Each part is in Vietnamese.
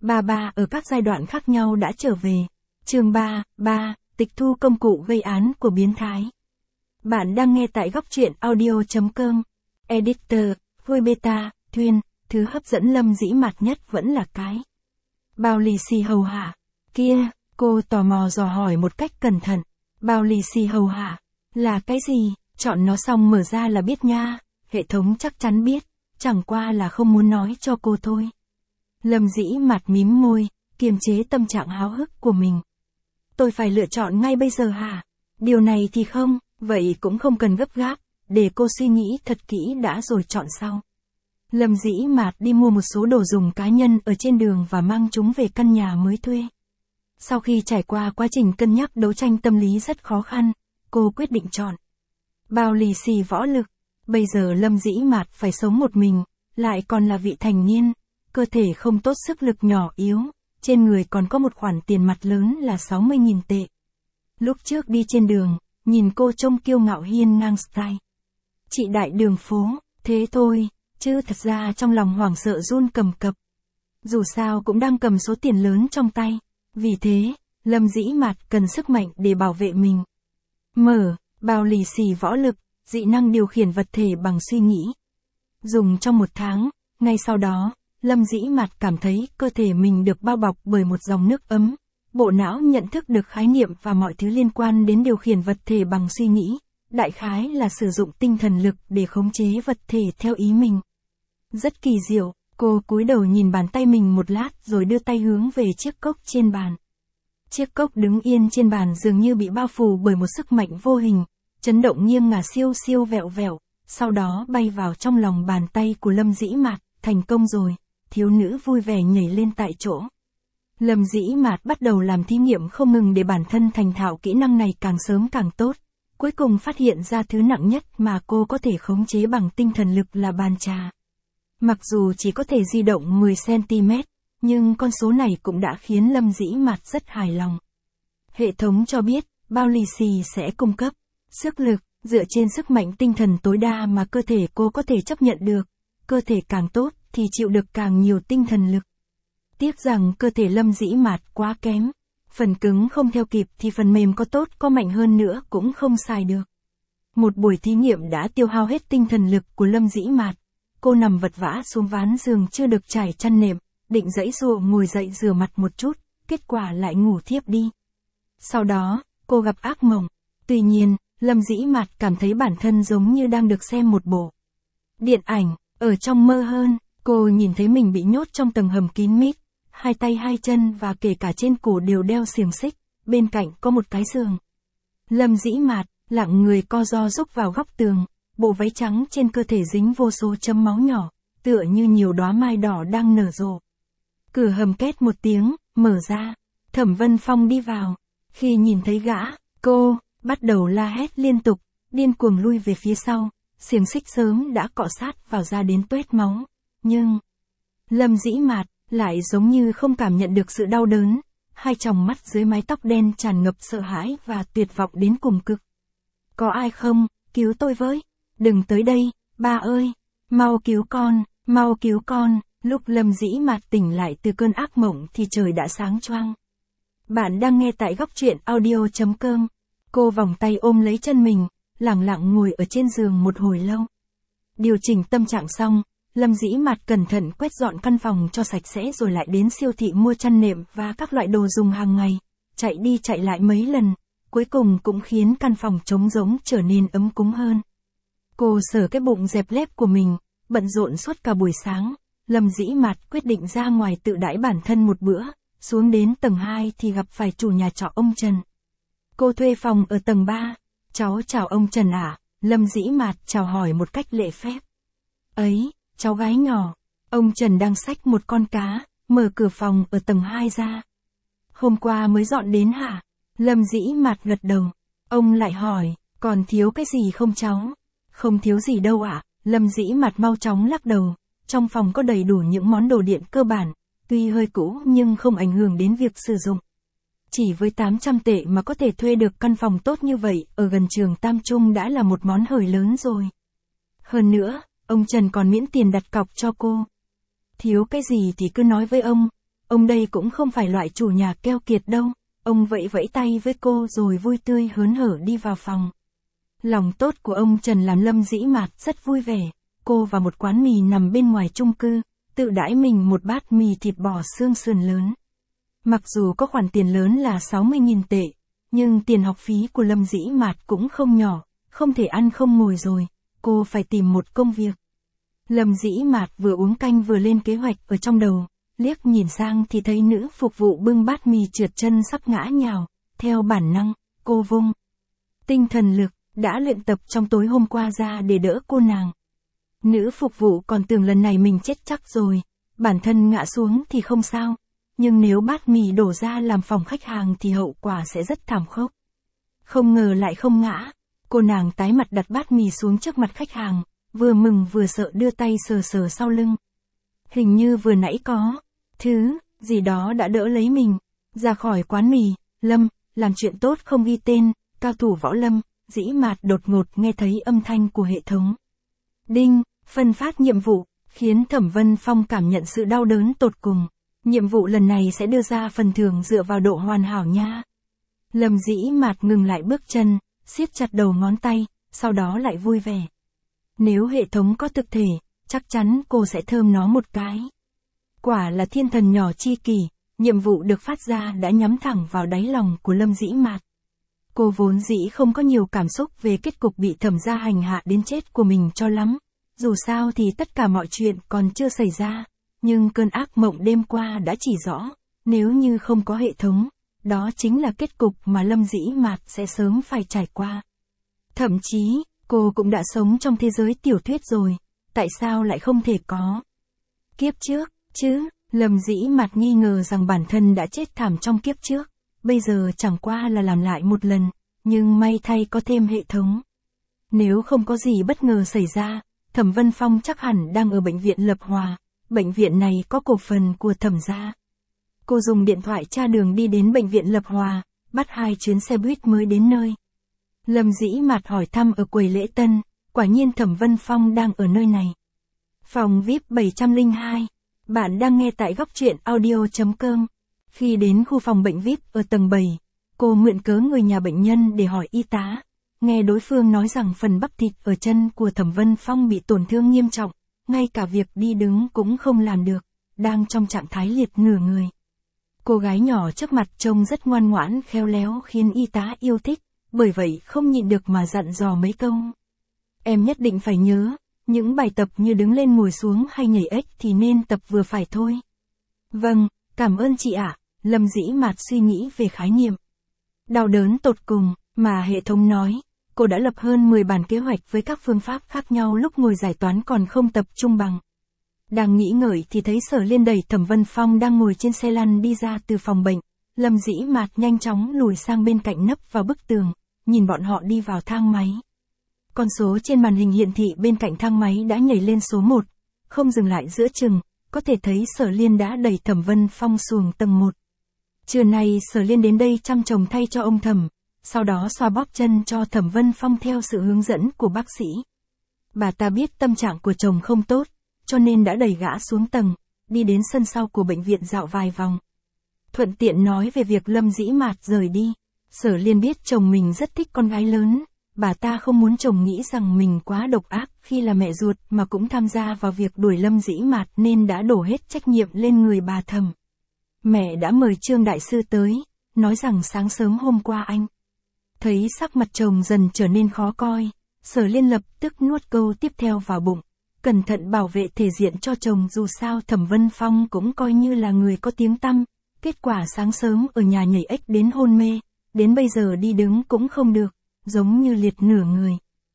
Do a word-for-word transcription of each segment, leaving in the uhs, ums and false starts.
Ba ba ở các giai đoạn khác nhau đã trở về. Chương ba, ba, tịch thu công cụ gây án của biến thái. Bạn đang nghe tại góc truyện audio chấm com. Editor, Vui Beta, Thuyên, thứ hấp dẫn Lâm Dĩ Mạt nhất vẫn là cái bao lì xì hầu hạ. Kia, cô tò mò dò hỏi một cách cẩn thận. Bao lì xì hầu hạ, là cái gì? Chọn nó xong mở ra là biết nha. Hệ thống chắc chắn biết, chẳng qua là không muốn nói cho cô thôi. Lâm Dĩ Mạt mím môi, kiềm chế tâm trạng háo hức của mình. Tôi phải lựa chọn ngay bây giờ hả? Điều này thì không, vậy cũng không cần gấp gáp, để cô suy nghĩ thật kỹ đã rồi chọn sau. Lâm Dĩ Mạt đi mua một số đồ dùng cá nhân ở trên đường và mang chúng về căn nhà mới thuê. Sau khi trải qua quá trình cân nhắc đấu tranh tâm lý rất khó khăn, cô quyết định chọn bao lì xì võ lực. Bây giờ Lâm Dĩ Mạt phải sống một mình, lại còn là vị thành niên, cơ thể không tốt sức lực nhỏ yếu, trên người còn có một khoản tiền mặt lớn là sáu mươi nghìn tệ. Lúc trước đi trên đường, nhìn cô trông kiêu ngạo hiên ngang style. Chị đại đường phố, thế thôi, chứ thật ra trong lòng hoảng sợ run cầm cập. Dù sao cũng đang cầm số tiền lớn trong tay, vì thế, Lâm Dĩ Mạt cần sức mạnh để bảo vệ mình. Mở, bao lì xì võ lực, dị năng điều khiển vật thể bằng suy nghĩ. Dùng trong một tháng, ngay sau đó, Lâm Dĩ Mạt cảm thấy cơ thể mình được bao bọc bởi một dòng nước ấm. Bộ não nhận thức được khái niệm và mọi thứ liên quan đến điều khiển vật thể bằng suy nghĩ. Đại khái là sử dụng tinh thần lực để khống chế vật thể theo ý mình. Rất kỳ diệu, cô cúi đầu nhìn bàn tay mình một lát rồi đưa tay hướng về chiếc cốc trên bàn. Chiếc cốc đứng yên trên bàn dường như bị bao phủ bởi một sức mạnh vô hình, chấn động nghiêng ngả siêu siêu vẹo vẹo, sau đó bay vào trong lòng bàn tay của Lâm Dĩ Mạt. Thành công rồi, thiếu nữ vui vẻ nhảy lên tại chỗ. Lâm Dĩ Mạt bắt đầu làm thí nghiệm không ngừng để bản thân thành thạo kỹ năng này càng sớm càng tốt. Cuối cùng phát hiện ra thứ nặng nhất mà cô có thể khống chế bằng tinh thần lực là bàn trà. Mặc dù chỉ có thể di động mười xăng-ti-mét, nhưng con số này cũng đã khiến Lâm Dĩ Mạt rất hài lòng. Hệ thống cho biết, bao lì xì sẽ cung cấp sức lực, dựa trên sức mạnh tinh thần tối đa mà cơ thể cô có thể chấp nhận được. Cơ thể càng tốt thì chịu được càng nhiều tinh thần lực. Tiếc rằng cơ thể Lâm Dĩ Mạt quá kém. Phần cứng không theo kịp thì phần mềm có tốt có mạnh hơn nữa cũng không xài được. Một buổi thí nghiệm đã tiêu hao hết tinh thần lực của Lâm Dĩ Mạt. Cô nằm vật vã xuống ván giường chưa được trải chăn nệm, định giãy giụa ngồi dậy rửa mặt một chút, kết quả lại ngủ thiếp đi. Sau đó, cô gặp ác mộng. Tuy nhiên, Lâm Dĩ Mạt cảm thấy bản thân giống như đang được xem một bộ điện ảnh. Ở trong mơ hơn, cô nhìn thấy mình bị nhốt trong tầng hầm kín mít, hai tay hai chân và kể cả trên cổ đều đeo xiềng xích, bên cạnh có một cái giường. Lâm Dĩ Mạt, lặng người co ro rúc vào góc tường, bộ váy trắng trên cơ thể dính vô số chấm máu nhỏ, tựa như nhiều đóa mai đỏ đang nở rộ. Cửa hầm két một tiếng, mở ra, Thẩm Vân Phong đi vào. Khi nhìn thấy gã, cô bắt đầu la hét liên tục, điên cuồng lui về phía sau. Xiềng xích sớm đã cọ sát vào da đến tuét máu, nhưng Lâm Dĩ Mạt lại giống như không cảm nhận được sự đau đớn, hai tròng mắt dưới mái tóc đen tràn ngập sợ hãi và tuyệt vọng đến cùng cực. Có ai không, cứu tôi với, đừng tới đây, ba ơi, mau cứu con, mau cứu con. Lúc Lâm Dĩ Mạt tỉnh lại từ cơn ác mộng thì trời đã sáng choang. Bạn đang nghe tại góc truyện audio chấm com. Cô vòng tay ôm lấy chân mình, lặng lặng ngồi ở trên giường một hồi lâu. Điều chỉnh tâm trạng xong, Lâm Dĩ Mạt cẩn thận quét dọn căn phòng cho sạch sẽ rồi lại đến siêu thị mua chăn nệm và các loại đồ dùng hàng ngày, chạy đi chạy lại mấy lần, cuối cùng cũng khiến căn phòng trống rỗng trở nên ấm cúng hơn. Cô sờ cái bụng dẹp lép của mình, bận rộn suốt cả buổi sáng, Lâm Dĩ Mạt quyết định ra ngoài tự đãi bản thân một bữa, xuống đến tầng hai thì gặp phải chủ nhà trọ ông Trần. Cô thuê phòng ở tầng ba. Cháu chào ông Trần ạ. À? Lâm Dĩ Mạt chào hỏi một cách lễ phép. Ấy, cháu gái nhỏ. Ông Trần đang xách một con cá, mở cửa phòng ở tầng hai ra. Hôm qua mới dọn đến hả? Lâm Dĩ Mạt gật đầu. Ông lại hỏi, còn thiếu cái gì không cháu? Không thiếu gì đâu ạ. À? Lâm Dĩ Mạt mau chóng lắc đầu. Trong phòng có đầy đủ những món đồ điện cơ bản, tuy hơi cũ nhưng không ảnh hưởng đến việc sử dụng. Chỉ với tám trăm tệ mà có thể thuê được căn phòng tốt như vậy, ở gần trường Tam Trung đã là một món hời lớn rồi. Hơn nữa, ông Trần còn miễn tiền đặt cọc cho cô. Thiếu cái gì thì cứ nói với ông. ông đây cũng không phải loại chủ nhà keo kiệt đâu. Ông vẫy vẫy tay với cô rồi vui tươi hớn hở đi vào phòng. Lòng tốt của ông Trần làm Lâm Dĩ Mạt rất vui vẻ. Cô vào một quán mì nằm bên ngoài chung cư, tự đãi mình một bát mì thịt bò xương sườn lớn. Mặc dù có khoản tiền lớn là sáu mươi nghìn tệ, nhưng tiền học phí của Lâm Dĩ Mạt cũng không nhỏ, không thể ăn không ngồi rồi, cô phải tìm một công việc. Lâm Dĩ Mạt vừa uống canh vừa lên kế hoạch ở trong đầu, liếc nhìn sang thì thấy nữ phục vụ bưng bát mì trượt chân sắp ngã nhào, theo bản năng, cô vung tinh thần lực, đã luyện tập trong tối hôm qua ra để đỡ cô nàng. Nữ phục vụ còn tưởng lần này mình chết chắc rồi, bản thân ngã xuống thì không sao, nhưng nếu bát mì đổ ra làm phòng khách hàng thì hậu quả sẽ rất thảm khốc. Không ngờ lại không ngã, cô nàng tái mặt đặt bát mì xuống trước mặt khách hàng, vừa mừng vừa sợ đưa tay sờ sờ sau lưng. Hình như vừa nãy có thứ gì đó đã đỡ lấy mình. Ra khỏi quán mì, Lâm, làm chuyện tốt không ghi tên, cao thủ võ Lâm, Dĩ Mạt đột ngột nghe thấy âm thanh của hệ thống. Đinh, phân phát nhiệm vụ, khiến Thẩm Vân Phong cảm nhận sự đau đớn tột cùng. Nhiệm vụ lần này sẽ đưa ra phần thưởng dựa vào độ hoàn hảo nha. Lâm Dĩ Mạt ngừng lại bước chân, siết chặt đầu ngón tay, sau đó lại vui vẻ. Nếu hệ thống có thực thể, chắc chắn cô sẽ thơm nó một cái. Quả là thiên thần nhỏ chi kỷ, nhiệm vụ được phát ra đã nhắm thẳng vào đáy lòng của Lâm Dĩ Mạt. Cô vốn dĩ không có nhiều cảm xúc về kết cục bị Thẩm gia hành hạ đến chết của mình cho lắm. Dù sao thì tất cả mọi chuyện còn chưa xảy ra, nhưng cơn ác mộng đêm qua đã chỉ rõ, nếu như không có hệ thống, đó chính là kết cục mà Lâm Dĩ Mạt sẽ sớm phải trải qua. Thậm chí, cô cũng đã sống trong thế giới tiểu thuyết rồi, tại sao lại không thể có? Kiếp trước, chứ, Lâm Dĩ Mạt nghi ngờ rằng bản thân đã chết thảm trong kiếp trước, bây giờ chẳng qua là làm lại một lần, nhưng may thay có thêm hệ thống. Nếu không có gì bất ngờ xảy ra, Thẩm Vân Phong chắc hẳn đang ở bệnh viện Lập Hòa, bệnh viện này có cổ phần của Thẩm gia. Cô dùng điện thoại tra đường đi đến bệnh viện Lập Hòa, bắt hai chuyến xe buýt mới đến nơi. Lâm Dĩ Mạt hỏi thăm ở quầy lễ tân, quả nhiên Thẩm Vân Phong đang ở nơi này. Phòng vi ai pi bảy không hai, bạn đang nghe tại góc truyện audio chấm com. Khi đến khu phòng bệnh vi ai pi ở tầng bảy, cô mượn cớ người nhà bệnh nhân để hỏi y tá. Nghe đối phương nói rằng phần bắp thịt ở chân của Thẩm Vân Phong bị tổn thương nghiêm trọng, ngay cả việc đi đứng cũng không làm được, đang trong trạng thái liệt nửa người. Cô gái nhỏ trước mặt trông rất ngoan ngoãn khéo léo khiến y tá yêu thích, bởi vậy không nhịn được mà dặn dò mấy câu. Em nhất định phải nhớ, những bài tập như đứng lên ngồi xuống hay nhảy ếch thì nên tập vừa phải thôi. Vâng, cảm ơn chị ạ, Lâm Dĩ Mạt suy nghĩ về khái niệm đau đớn tột cùng mà hệ thống nói. Cô đã lập hơn mười bản kế hoạch với các phương pháp khác nhau lúc ngồi giải toán còn không tập trung bằng. Đang nghĩ ngợi thì thấy Sở Liên đẩy Thẩm Vân Phong đang ngồi trên xe lăn đi ra từ phòng bệnh. Lâm Dĩ Mạt nhanh chóng lùi sang bên cạnh nấp vào bức tường, nhìn bọn họ đi vào thang máy. Con số trên màn hình hiển thị bên cạnh thang máy đã nhảy lên số một, không dừng lại giữa chừng, có thể thấy Sở Liên đã đẩy Thẩm Vân Phong xuống tầng một. Trưa nay Sở Liên đến đây chăm chồng thay cho ông Thẩm, sau đó xoa bóp chân cho Thẩm Vân Phong theo sự hướng dẫn của bác sĩ. Bà ta biết tâm trạng của chồng không tốt, cho nên đã đẩy gã xuống tầng, đi đến sân sau của bệnh viện dạo vài vòng. Thuận tiện nói về việc Lâm Dĩ Mạt rời đi. Sở Liên biết chồng mình rất thích con gái lớn, bà ta không muốn chồng nghĩ rằng mình quá độc ác khi là mẹ ruột mà cũng tham gia vào việc đuổi Lâm Dĩ Mạt nên đã đổ hết trách nhiệm lên người bà Thẩm. Mẹ đã mời Trương Đại Sư tới, nói rằng sáng sớm hôm qua anh thấy sắc mặt chồng dần trở nên khó coi, Sở Liên lập tức nuốt câu tiếp theo vào bụng, cẩn thận bảo vệ thể diện cho chồng dù sao Thẩm Vân Phong cũng coi như là người có tiếng tăm, kết quả sáng sớm ở nhà nhảy ếch đến hôn mê, đến bây giờ đi đứng cũng không được, giống như liệt nửa người.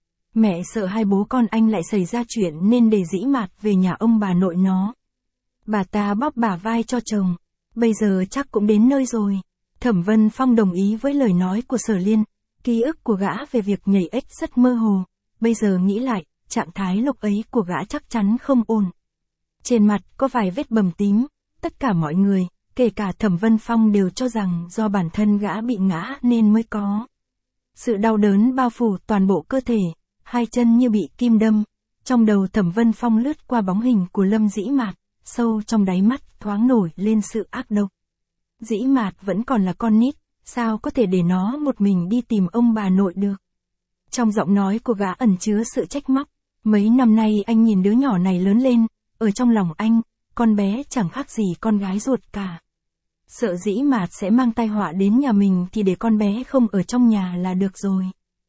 Mẹ sợ hai bố con anh lại xảy ra chuyện nên để Dĩ Mạt về nhà ông bà nội nó. Bà ta bóp bả vai cho chồng, bây giờ chắc cũng đến nơi rồi. Thẩm Vân Phong đồng ý với lời nói của Sở Liên. Ký ức của gã về việc nhảy ếch rất mơ hồ, bây giờ nghĩ lại, trạng thái lúc ấy của gã chắc chắn không ổn. Trên mặt có vài vết bầm tím, tất cả mọi người, kể cả Thẩm Vân Phong đều cho rằng do bản thân gã bị ngã nên mới có. Sự đau đớn bao phủ toàn bộ cơ thể, hai chân như bị kim đâm. Trong đầu Thẩm Vân Phong lướt qua bóng hình của Lâm Dĩ Mạt, sâu trong đáy mắt thoáng nổi lên sự ác độc. Dĩ Mạt vẫn còn là con nít, sao có thể để nó một mình đi tìm ông bà nội được. Trong giọng nói của gã ẩn chứa sự trách móc. Mấy năm nay anh nhìn đứa nhỏ này lớn lên, ở trong lòng anh, con bé chẳng khác gì con gái ruột cả. Sợ Dĩ Mạt sẽ mang tai họa đến nhà mình thì để con bé không ở trong nhà là được rồi.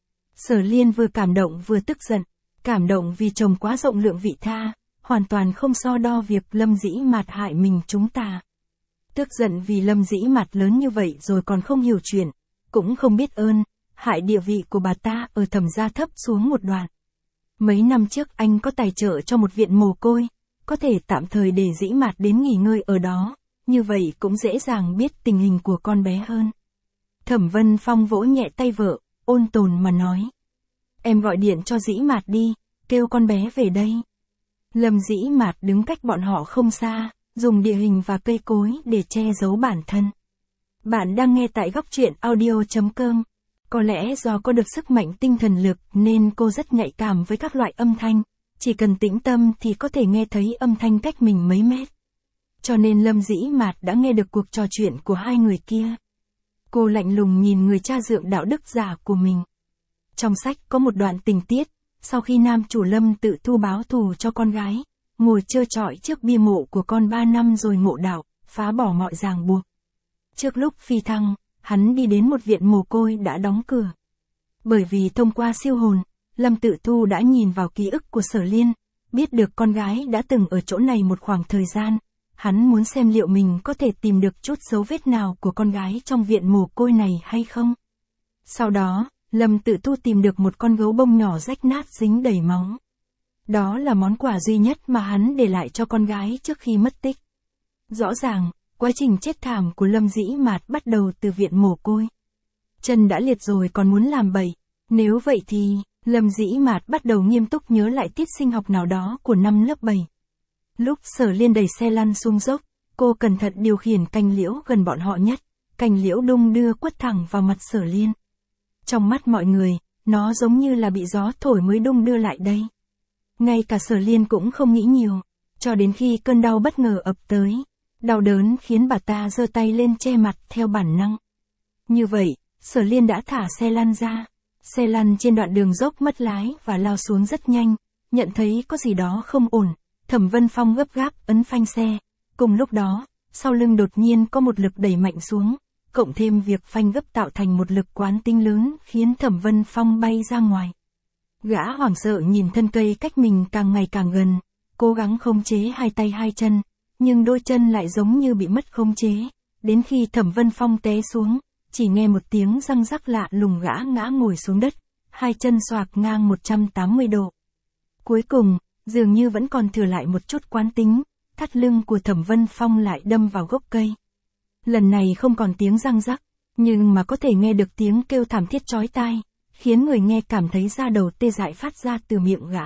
Sở Liên vừa cảm động vừa tức giận, cảm động vì chồng quá rộng lượng vị tha, hoàn toàn không so đo việc Lâm Dĩ Mạt hại mình chúng ta. Tức giận vì Lâm Dĩ Mạt lớn như vậy rồi còn không hiểu chuyện, cũng không biết ơn, hại địa vị của bà ta ở Thẩm gia thấp xuống một đoạn. Mấy năm trước anh có tài trợ cho một viện mồ côi, có thể tạm thời để Dĩ Mạt đến nghỉ ngơi ở đó, như vậy cũng dễ dàng biết tình hình của con bé hơn. Thẩm Vân Phong vỗ nhẹ tay vợ, ôn tồn mà nói. Em gọi điện cho Dĩ Mạt đi, kêu con bé về đây. Lâm Dĩ Mạt đứng cách bọn họ không xa, dùng địa hình và cây cối để che giấu bản thân. Bạn đang nghe tại góc truyện audio chấm com. Có lẽ do có được sức mạnh tinh thần lực nên cô rất nhạy cảm với các loại âm thanh, chỉ cần tĩnh tâm thì có thể nghe thấy âm thanh cách mình mấy mét. Cho nên Lâm Dĩ Mạt đã nghe được cuộc trò chuyện của hai người kia. Cô lạnh lùng nhìn người cha dượng đạo đức giả của mình. Trong sách có một đoạn tình tiết, sau khi nam chủ Lâm tự thu báo thù cho con gái, ngồi trơ trọi trước bia mộ của con ba năm rồi ngộ đạo, phá bỏ mọi ràng buộc. Trước lúc phi thăng, hắn đi đến một viện mồ côi đã đóng cửa. Bởi vì thông qua siêu hồn, Lâm Tự Thu đã nhìn vào ký ức của Sở Liên, biết được con gái đã từng ở chỗ này một khoảng thời gian. Hắn muốn xem liệu mình có thể tìm được chút dấu vết nào của con gái trong viện mồ côi này hay không. Sau đó, Lâm Tự Thu tìm được một con gấu bông nhỏ rách nát dính đầy máu. Đó là món quà duy nhất mà hắn để lại cho con gái trước khi mất tích. Rõ ràng, quá trình chết thảm của Lâm Dĩ Mạt bắt đầu từ viện mồ côi. Chân đã liệt rồi còn muốn làm bậy. Nếu vậy thì, Lâm Dĩ Mạt bắt đầu nghiêm túc nhớ lại tiết sinh học nào đó của năm lớp bảy. Lúc Sở Liên đẩy xe lăn xuống dốc, cô cẩn thận điều khiển cành liễu gần bọn họ nhất. Cành liễu đung đưa quất thẳng vào mặt Sở Liên. Trong mắt mọi người, nó giống như là bị gió thổi mới đung đưa lại đây. Ngay cả Sở Liên cũng không nghĩ nhiều, cho đến khi cơn đau bất ngờ ập tới. Đau đớn khiến bà ta giơ tay lên che mặt theo bản năng. Như vậy, Sở Liên đã thả xe lăn ra. Xe lăn trên đoạn đường dốc mất lái và lao xuống rất nhanh, nhận thấy có gì đó không ổn. Thẩm Vân Phong gấp gáp ấn phanh xe. Cùng lúc đó, sau lưng đột nhiên có một lực đẩy mạnh xuống, cộng thêm việc phanh gấp tạo thành một lực quán tính lớn khiến Thẩm Vân Phong bay ra ngoài. Gã hoảng sợ nhìn thân cây cách mình càng ngày càng gần, cố gắng khống chế hai tay hai chân, nhưng đôi chân lại giống như bị mất khống chế, đến khi Thẩm Vân Phong té xuống, chỉ nghe một tiếng răng rắc lạ lùng gã ngã ngồi xuống đất, hai chân xoạc ngang một trăm tám mươi độ. Cuối cùng, dường như vẫn còn thừa lại một chút quán tính, thắt lưng của Thẩm Vân Phong lại đâm vào gốc cây. Lần này không còn tiếng răng rắc, nhưng mà có thể nghe được tiếng kêu thảm thiết chói tai, khiến người nghe cảm thấy da đầu tê dại phát ra từ miệng gã.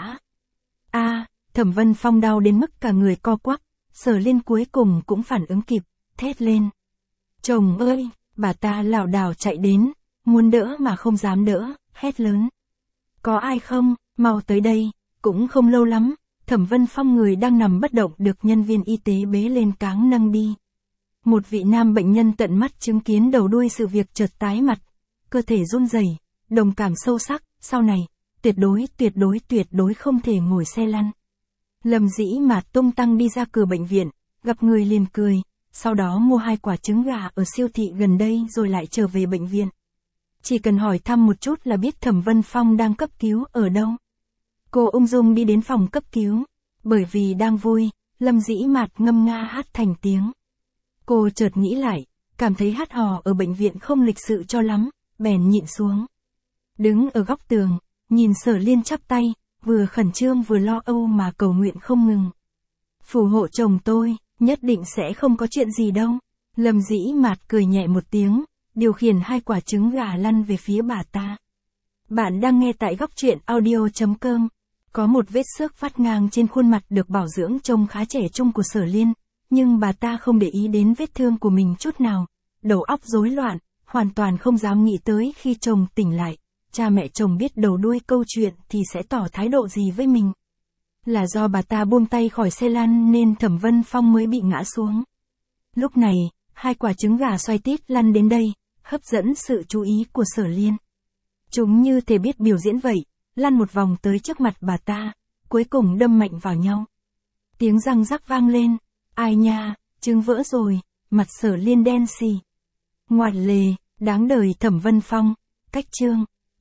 A, Thẩm Vân Phong đau đến mức cả người co quắp, Sở Liên cuối cùng cũng phản ứng kịp, thét lên. Chồng ơi, bà ta lảo đảo chạy đến, muốn đỡ mà không dám đỡ, hét lớn. Có ai không, mau tới đây, cũng không lâu lắm, Thẩm Vân Phong người đang nằm bất động được nhân viên y tế bế lên cáng nâng đi. Một vị nam bệnh nhân tận mắt chứng kiến đầu đuôi sự việc chợt tái mặt, cơ thể run rẩy, đồng cảm sâu sắc, sau này, tuyệt đối tuyệt đối tuyệt đối không thể ngồi xe lăn. Lâm Dĩ Mạt tung tăng đi ra cửa bệnh viện, gặp người liền cười, sau đó mua hai quả trứng gà ở siêu thị gần đây rồi lại trở về bệnh viện. Chỉ cần hỏi thăm một chút là biết Thẩm Vân Phong đang cấp cứu ở đâu. Cô ung dung đi đến phòng cấp cứu, bởi vì đang vui, Lâm Dĩ Mạt ngâm nga hát thành tiếng. Cô chợt nghĩ lại, cảm thấy hát hò ở bệnh viện không lịch sự cho lắm, bèn nhịn xuống. Đứng ở góc tường, nhìn Sở Liên chắp tay, vừa khẩn trương vừa lo âu mà cầu nguyện không ngừng. Phù hộ chồng tôi, nhất định sẽ không có chuyện gì đâu. Lâm Dĩ Mạt cười nhẹ một tiếng, điều khiển hai quả trứng gà lăn về phía bà ta. Bạn đang nghe tại góc truyện audio chấm com. Có một vết xước phát ngang trên khuôn mặt được bảo dưỡng trông khá trẻ trung của Sở Liên, nhưng bà ta không để ý đến vết thương của mình chút nào, đầu óc rối loạn, hoàn toàn không dám nghĩ tới khi chồng tỉnh lại, cha mẹ chồng biết đầu đuôi câu chuyện thì sẽ tỏ thái độ gì với mình. Là do bà ta buông tay khỏi xe lăn nên Thẩm Vân Phong mới bị ngã xuống. Lúc này, hai quả trứng gà xoay tít lăn đến đây, hấp dẫn sự chú ý của Sở Liên. Chúng như thể biết biểu diễn vậy, lăn một vòng tới trước mặt bà ta, cuối cùng đâm mạnh vào nhau. Tiếng răng rắc vang lên, ai nha, trứng vỡ rồi, mặt Sở Liên đen xì. Ngoại lề, đáng đời Thẩm Vân Phong, cách chương.